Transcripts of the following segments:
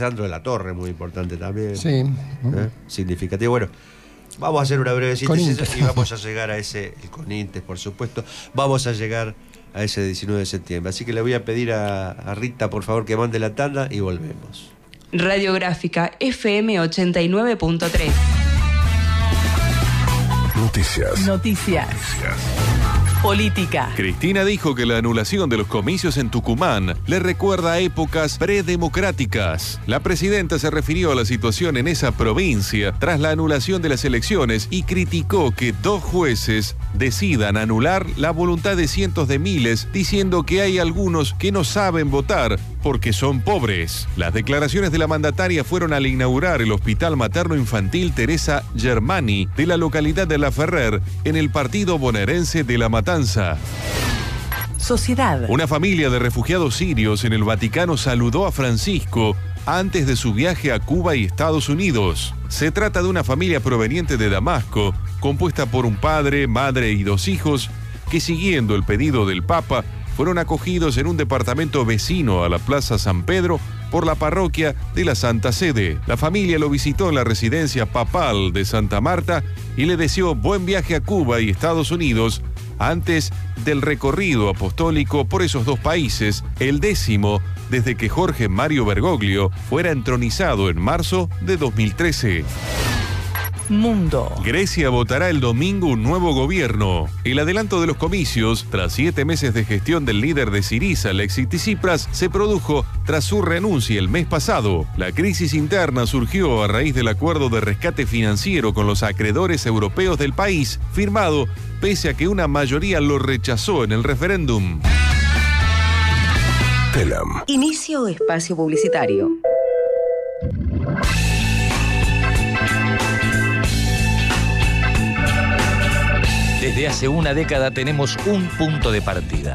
Sandro de la Torre, muy importante también. Sí. Significativo. Bueno, vamos a hacer una breve síntesis y vamos a llegar a ese, con Intes, por supuesto, vamos a llegar a ese 19 de septiembre. Así que le voy a pedir a Rita, por favor, que mande la tanda y volvemos. Radiográfica FM 89.3. Noticias. Política. Cristina dijo que la anulación de los comicios en Tucumán le recuerda a épocas predemocráticas. La presidenta se refirió a la situación en esa provincia tras la anulación de las elecciones y criticó que 2 jueces decidan anular la voluntad de cientos de miles, diciendo que hay algunos que no saben votar porque son pobres. Las declaraciones de la mandataria fueron al inaugurar el Hospital Materno Infantil Teresa Germani de la localidad de La Ferrer, en el partido bonaerense de La Matanza. Sociedad. Una familia de refugiados sirios en el Vaticano saludó a Francisco antes de su viaje a Cuba y Estados Unidos. Se trata de una familia proveniente de Damasco, compuesta por un padre, madre y 2 hijos, que siguiendo el pedido del Papa, fueron acogidos en un departamento vecino a la Plaza San Pedro por la parroquia de la Santa Sede. La familia lo visitó en la residencia papal de Santa Marta y le deseó buen viaje a Cuba y Estados Unidos antes del recorrido apostólico por esos 2 países, el 10º desde que Jorge Mario Bergoglio fuera entronizado en marzo de 2013. Mundo. Grecia votará el domingo un nuevo gobierno. El adelanto de los comicios, tras 7 meses de gestión del líder de Syriza, Alexis Tsipras, se produjo tras su renuncia el mes pasado. La crisis interna surgió a raíz del acuerdo de rescate financiero con los acreedores europeos del país, firmado pese a que una mayoría lo rechazó en el referéndum. Telam. Inicio espacio publicitario. Desde hace una década tenemos un punto de partida.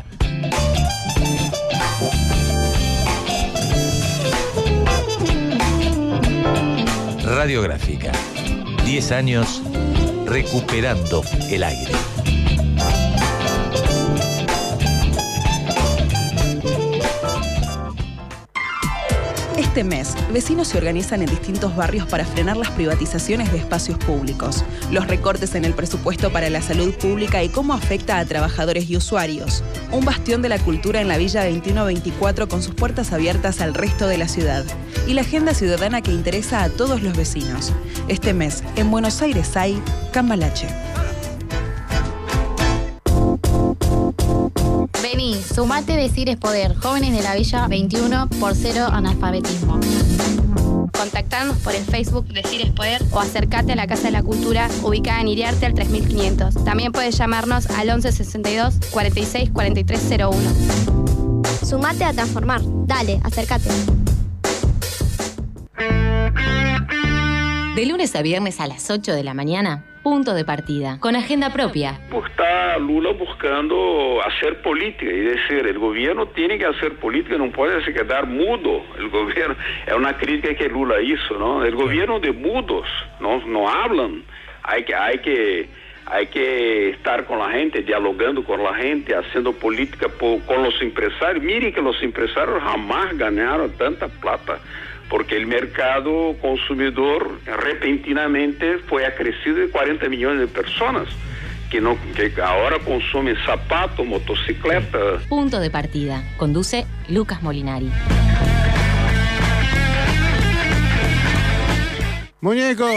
Radiográfica. 10 años recuperando el aire. Este mes, vecinos se organizan en distintos barrios para frenar las privatizaciones de espacios públicos, los recortes en el presupuesto para la salud pública y cómo afecta a trabajadores y usuarios. Un bastión de la cultura en la Villa 2124 con sus puertas abiertas al resto de la ciudad. Y la agenda ciudadana que interesa a todos los vecinos. Este mes, en Buenos Aires hay Cambalache. Vení, sumate, decir es poder. Jóvenes de la Villa 21 por 0 analfabetismo. Contactanos por el Facebook Decir es Poder o acércate a la Casa de la Cultura ubicada en Iriarte al 3500. También puedes llamarnos al 1162 46 4301. Sumate a transformar. Dale, acércate. De lunes a viernes a las 8 de la mañana, punto de partida, con agenda propia. Está Lula buscando hacer política, es decir, el gobierno tiene que hacer política, no puede se quedar mudo. El gobierno, es una crítica que Lula hizo, ¿no? El gobierno de mudos, no hablan. Hay que estar con la gente, dialogando con la gente, haciendo política con los empresarios. Miren que los empresarios jamás ganaron tanta plata, porque el mercado consumidor repentinamente fue acrecido de 40 millones de personas que ahora consumen zapatos, motocicletas. Punto de partida. Conduce Lucas Molinari. Muñeco,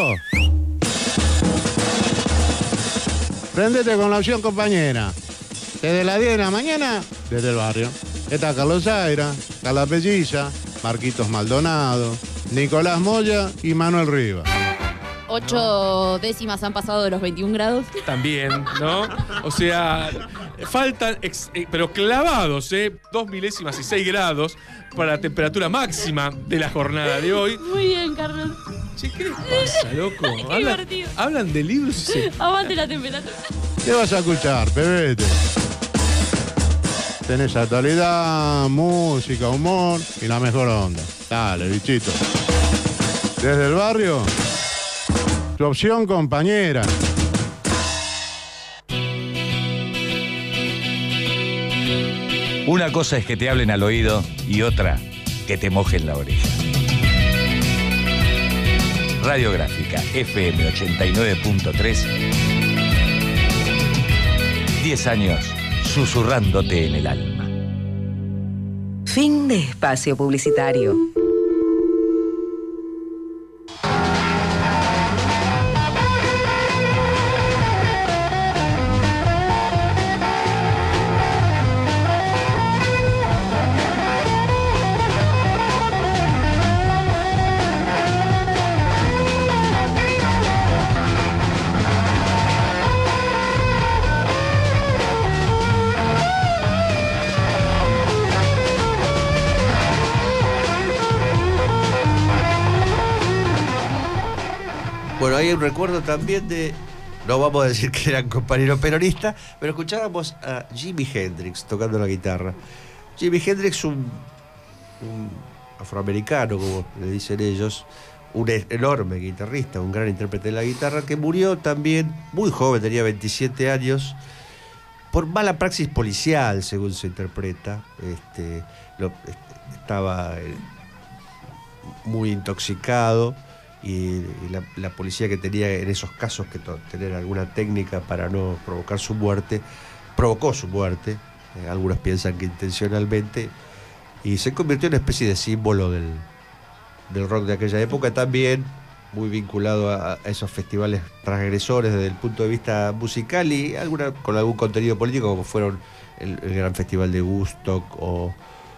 prendete con la opción compañera. Desde las 10 de la mañana, desde el barrio. Está Carlos Zaira, Carla Pelliza, Marquitos Maldonado, Nicolás Moya y Manuel Rivas. 8 décimas han pasado de los 21 grados. También, ¿no? O sea, faltan, pero clavados, 2 milésimas y 6 grados para la temperatura máxima de la jornada de hoy. Muy bien, Carlos. Che, ¿qué les pasa, loco? Qué divertido. Hablan de libros y se... Aguante la temperatura. ¿Qué vas a escuchar, pebete? Tenés actualidad, música, humor y la mejor onda. Dale, bichito. Desde el barrio, tu opción compañera. Una cosa es que te hablen al oído y otra que te mojen la oreja. Radiográfica FM 89.3. 10 años susurrándote en el alma. Fin de espacio publicitario. Bueno, hay un recuerdo también de, no vamos a decir que eran compañeros peronistas, pero escuchábamos a Jimi Hendrix tocando la guitarra. Jimi Hendrix, un afroamericano, como le dicen ellos, un enorme guitarrista, un gran intérprete de la guitarra, que murió también muy joven, tenía 27 años, por mala praxis policial, según se interpreta. Estaba muy intoxicado. Y la policía, que tenía en esos casos que tener alguna técnica para no provocar su muerte, provocó su muerte, algunos piensan que intencionalmente, y se convirtió en una especie de símbolo del rock de aquella época, también muy vinculado a esos festivales transgresores desde el punto de vista musical y con algún contenido político, como fueron el Gran Festival de Woodstock u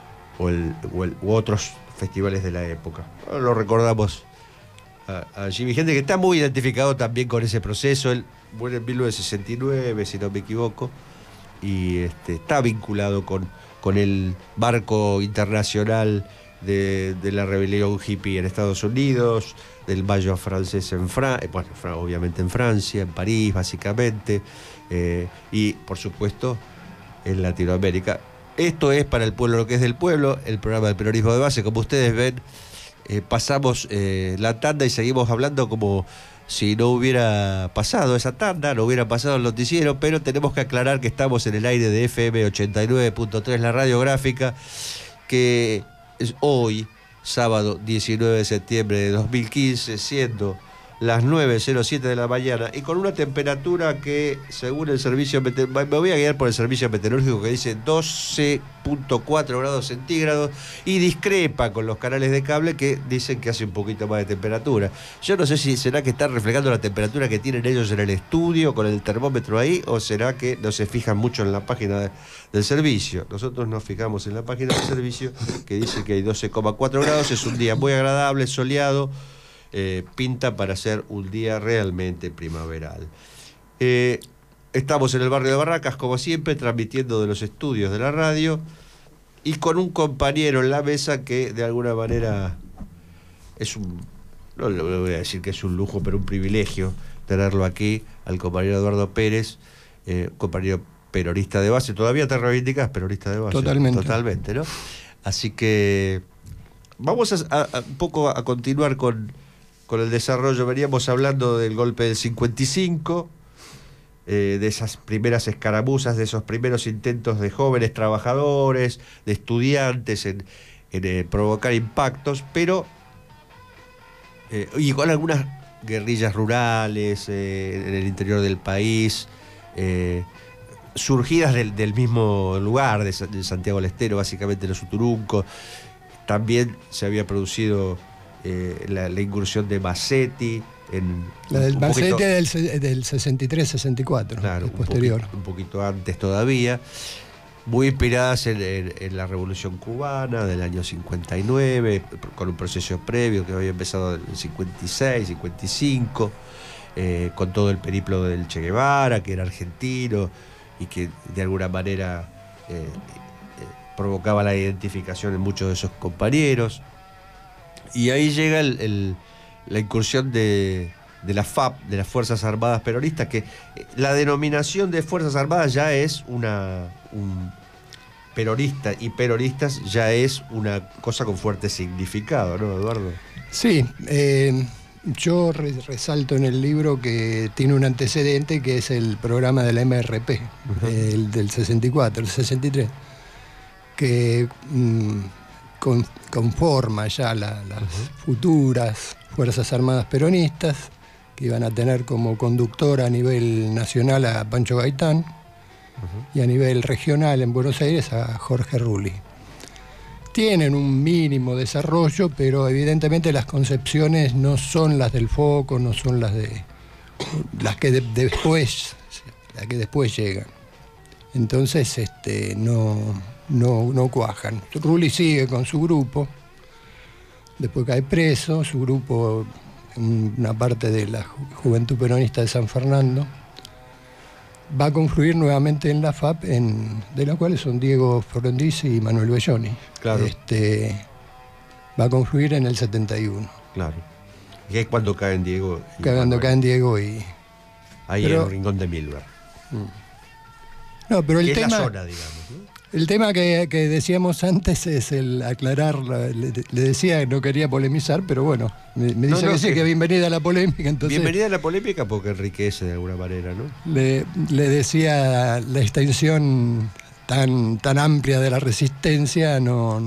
otros festivales de la época. Lo recordamos a Jimi Hendrix, que está muy identificado también con ese proceso. Él muere en 1969, si no me equivoco, y está vinculado con el marco internacional de la rebelión hippie en Estados Unidos, del Mayo francés obviamente en Francia, en París básicamente, y por supuesto en Latinoamérica. Esto es Para el Pueblo lo que es del pueblo, el programa del peronismo de base. Como ustedes ven, pasamos la tanda y seguimos hablando como si no hubiera pasado esa tanda, no hubiera pasado el noticiero, pero tenemos que aclarar que estamos en el aire de FM 89.3, la radiográfica, que es hoy, sábado 19 de septiembre de 2015, siendo las 9:07 de la mañana, y con una temperatura que, según el servicio me voy a guiar por el servicio meteorológico, que dice 12.4 grados centígrados, y discrepa con los canales de cable que dicen que hace un poquito más de temperatura. Yo no sé si será que están reflejando la temperatura que tienen ellos en el estudio con el termómetro ahí, o será que no se fijan mucho en la página del servicio. Nosotros nos fijamos en la página del servicio, que dice que hay 12,4 grados, es un día muy agradable, soleado. Pinta para ser un día realmente primaveral. Estamos en el barrio de Barracas, como siempre, transmitiendo de los estudios de la radio, y con un compañero en la mesa que de alguna manera no le voy a decir que es un lujo, pero un privilegio tenerlo aquí, al compañero Eduardo Pérez, compañero peronista de base. ¿Todavía te reivindicás peronista de base? Totalmente, ¿no? Así que vamos a un poco a continuar con el desarrollo. Veníamos hablando del golpe del 55, de esas primeras escaramuzas, de esos primeros intentos de jóvenes trabajadores, de estudiantes en provocar impactos, pero y con algunas guerrillas rurales en el interior del país, surgidas del mismo lugar, de Santiago del Estero, básicamente los Uturunco. También se había producido la incursión de Massetti la del Massetti del 63-64, claro, posterior. Un poquito antes todavía, muy inspiradas en la Revolución Cubana del año 59, con un proceso previo que había empezado en el 56, 55, con todo el periplo del Che Guevara, que era argentino y que de alguna manera provocaba la identificación en muchos de esos compañeros. Y ahí llega la incursión de la FAP, de las Fuerzas Armadas Peronistas, que la denominación de Fuerzas Armadas ya es peronista y peronistas ya es una cosa con fuerte significado, ¿no, Eduardo? Sí, yo resalto en el libro que tiene un antecedente, que es el programa de la MRP, el del 64, el 63, que conforma ya las futuras Fuerzas Armadas Peronistas, que iban a tener como conductor a nivel nacional a Pancho Gaitán y a nivel regional en Buenos Aires a Jorge Rulli. Tienen un mínimo desarrollo, pero evidentemente las concepciones no son las del Foco, no son las que después llegan. Entonces no cuajan. Rulli sigue con su grupo, después cae preso, su grupo, una parte de la Juventud Peronista de San Fernando, va a confluir nuevamente en la FAP, de la cual son Diego Frondizi y Manuel Belloni. Claro. Va a confluir en el 71. Claro. Y es cuando caen Diego. Cuando caen Diego y... Ahí en el rincón de Milberg. No, pero el tema... Es la zona, digamos, ¿no? El tema que decíamos antes es el aclarar, le decía que no quería polemizar, pero bueno, me dice que sí, que bienvenida a la polémica. Entonces, bienvenida a la polémica porque enriquece de alguna manera, ¿no? Le decía, la extensión tan amplia de la resistencia no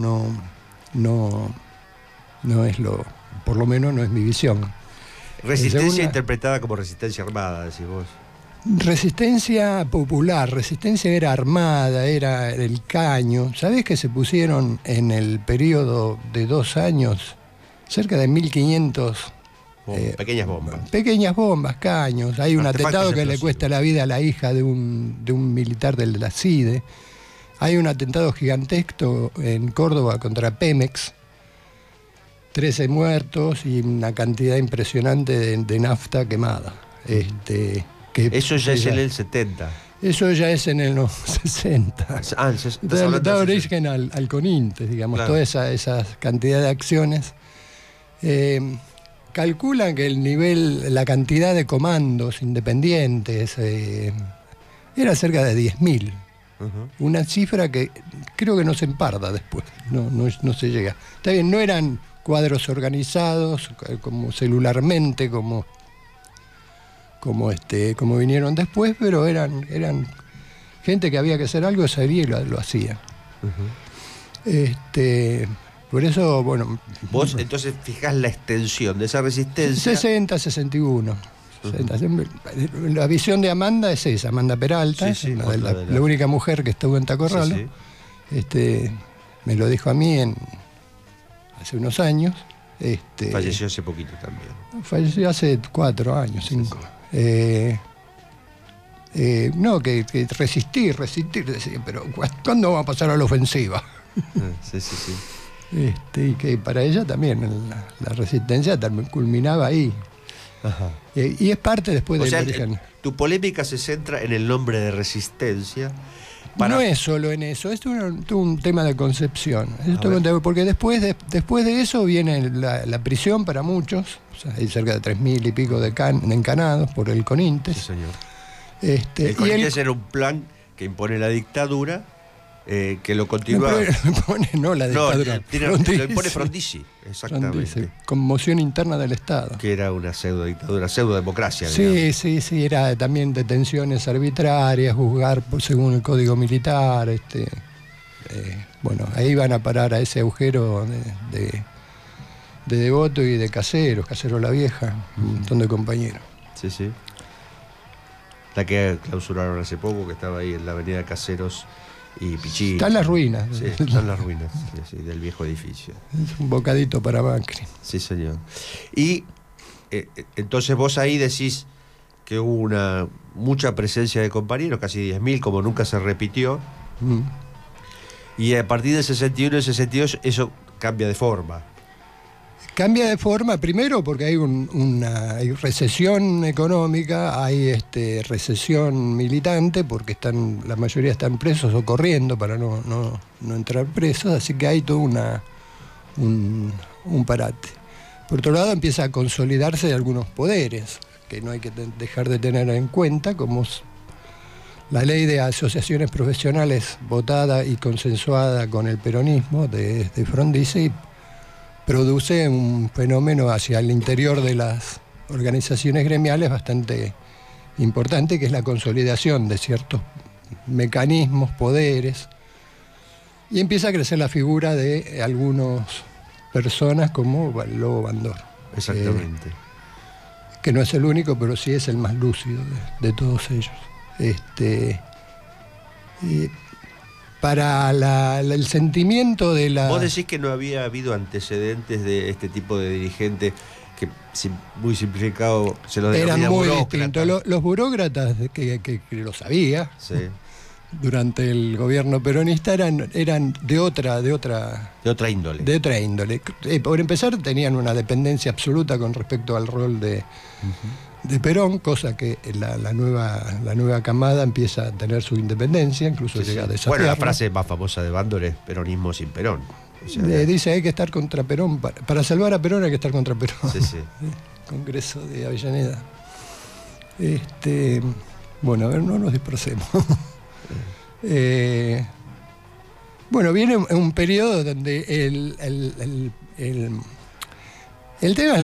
es por lo menos no es mi visión. Resistencia interpretada como resistencia armada, decís vos. Resistencia popular, resistencia era armada, era el caño. ¿Sabés que se pusieron en el periodo de 2 años cerca de 1.500 pequeñas bombas? Pequeñas bombas, caños. Hay un atentado que le cuesta la vida a la hija de un militar de la CIDE. Hay un atentado gigantesco en Córdoba contra Pemex. 13 muertos y una cantidad impresionante de nafta quemada. Eso ya es en el 70. Eso ya es en el 60. Da origen al CONINTES, digamos, claro. Toda esa cantidad de acciones. Calculan que la cantidad de comandos independientes era cerca de 10.000. Una cifra que creo que no se emparda después, no se llega. Está bien, no eran cuadros organizados como celularmente, como vinieron después, pero eran gente que había que hacer algo, sabía y lo hacía. Por eso, bueno... Vos entonces fijás la extensión de esa resistencia... 60, 61. 60. La visión de Amanda es esa, Amanda Peralta, la única mujer que estuvo en Tacorralo. Sí. Me lo dijo a mí hace unos años. Falleció hace poquito también. Falleció hace 4 años, 5. No, que resistir, decía, pero ¿cuándo va a pasar a la ofensiva? Sí. Y que para ella también la resistencia culminaba ahí. Ajá. Y es parte después del origen. Tu polémica se centra en el nombre de resistencia. No es solo en eso, es un tema de concepción. Porque después de eso viene la prisión para muchos. O sea, hay cerca de 3.000 y pico de encanados por el CONINTES. Sí, señor. El CONINTES era un plan que impone la dictadura, que lo continúa... No, la dictadura. Lo impone Frondizi, exactamente. Frondizi, conmoción interna del Estado. Que era una pseudo-dictadura, pseudo-democracia. Sí, era también detenciones arbitrarias, juzgar según el Código Militar. Bueno, ahí van a parar a ese agujero de Devoto y de Caseros la Vieja, un montón de compañeros. Sí. La que clausuraron hace poco, que estaba ahí en la avenida Caseros y Pichí. Están las ruinas. Sí, están las ruinas del viejo edificio. Es un bocadito para Macri. Sí, señor. Y entonces vos ahí decís que hubo mucha presencia de compañeros, casi 10.000, como nunca se repitió. Y a partir del 61 y 62 eso cambia de forma. Cambia de forma, primero porque hay recesión económica, hay recesión militante, porque la mayoría están presos o corriendo para no entrar presos, así que hay todo un parate. Por otro lado, empieza a consolidarse algunos poderes, que no hay que dejar de tener en cuenta, como la ley de asociaciones profesionales votada y consensuada con el peronismo de Frondizi, produce un fenómeno hacia el interior de las organizaciones gremiales bastante importante, que es la consolidación de ciertos mecanismos, poderes, Y empieza a crecer la figura de algunas personas como el Lobo Bandor. Exactamente. Que no es el único, pero sí es el más lúcido de todos ellos. Para el sentimiento de la... Vos decís que no había habido antecedentes de este tipo de dirigentes que, muy simplificado, se los denomina eran muy burócratas. distintos. Los burócratas que lo sabía, sí, durante el gobierno peronista eran de otra índole. De otra índole. Por empezar, tenían una dependencia absoluta con respecto al rol de Perón, cosa que la nueva camada empieza a tener su independencia, incluso llega a desafiarlo. Bueno, la frase más famosa de Bandor es peronismo sin Perón. O sea, dice hay que estar contra Perón, para salvar a Perón hay que estar contra Perón. Sí, sí. Congreso de Avellaneda. Bueno, a ver, no nos dispersemos. Bueno, viene un periodo donde el tema